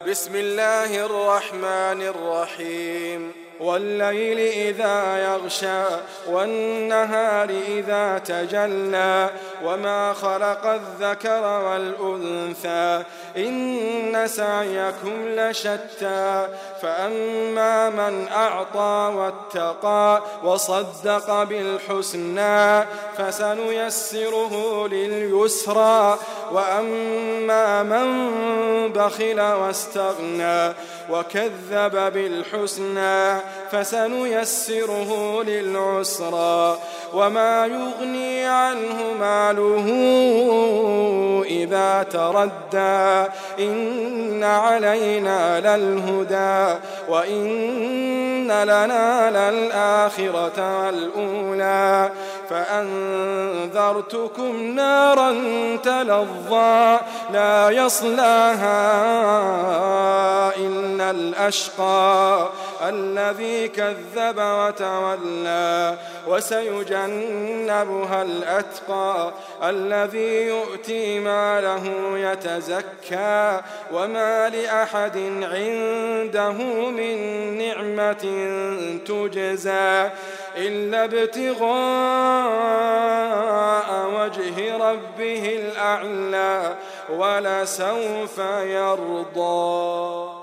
بسم الله الرحمن الرحيم والليل إذا يغشى والنهار إذا تجلى وما خلق الذكر والأنثى إن سعيكم لشتى فأما من أعطى واتقى وصدق بالحسنى فسنيسره لليسرى وأما من بخل واستغنى وكذب بالحسنى فسنيسره للعسرى وما يغني عنه ماله إذا تردى إن علينا للهدى وإن لنا للآخرة والأولى فأنذرتكم نارا تلظى لا يصلاها إلا الأشقى الذي كذب وتولى وسيجنبها الأتقى الذي يؤتي ماله يتزكى وما لأحد عنده من نعمة تجزى إلا ابتغاء وجه ربه الأعلى ولسوف يرضى.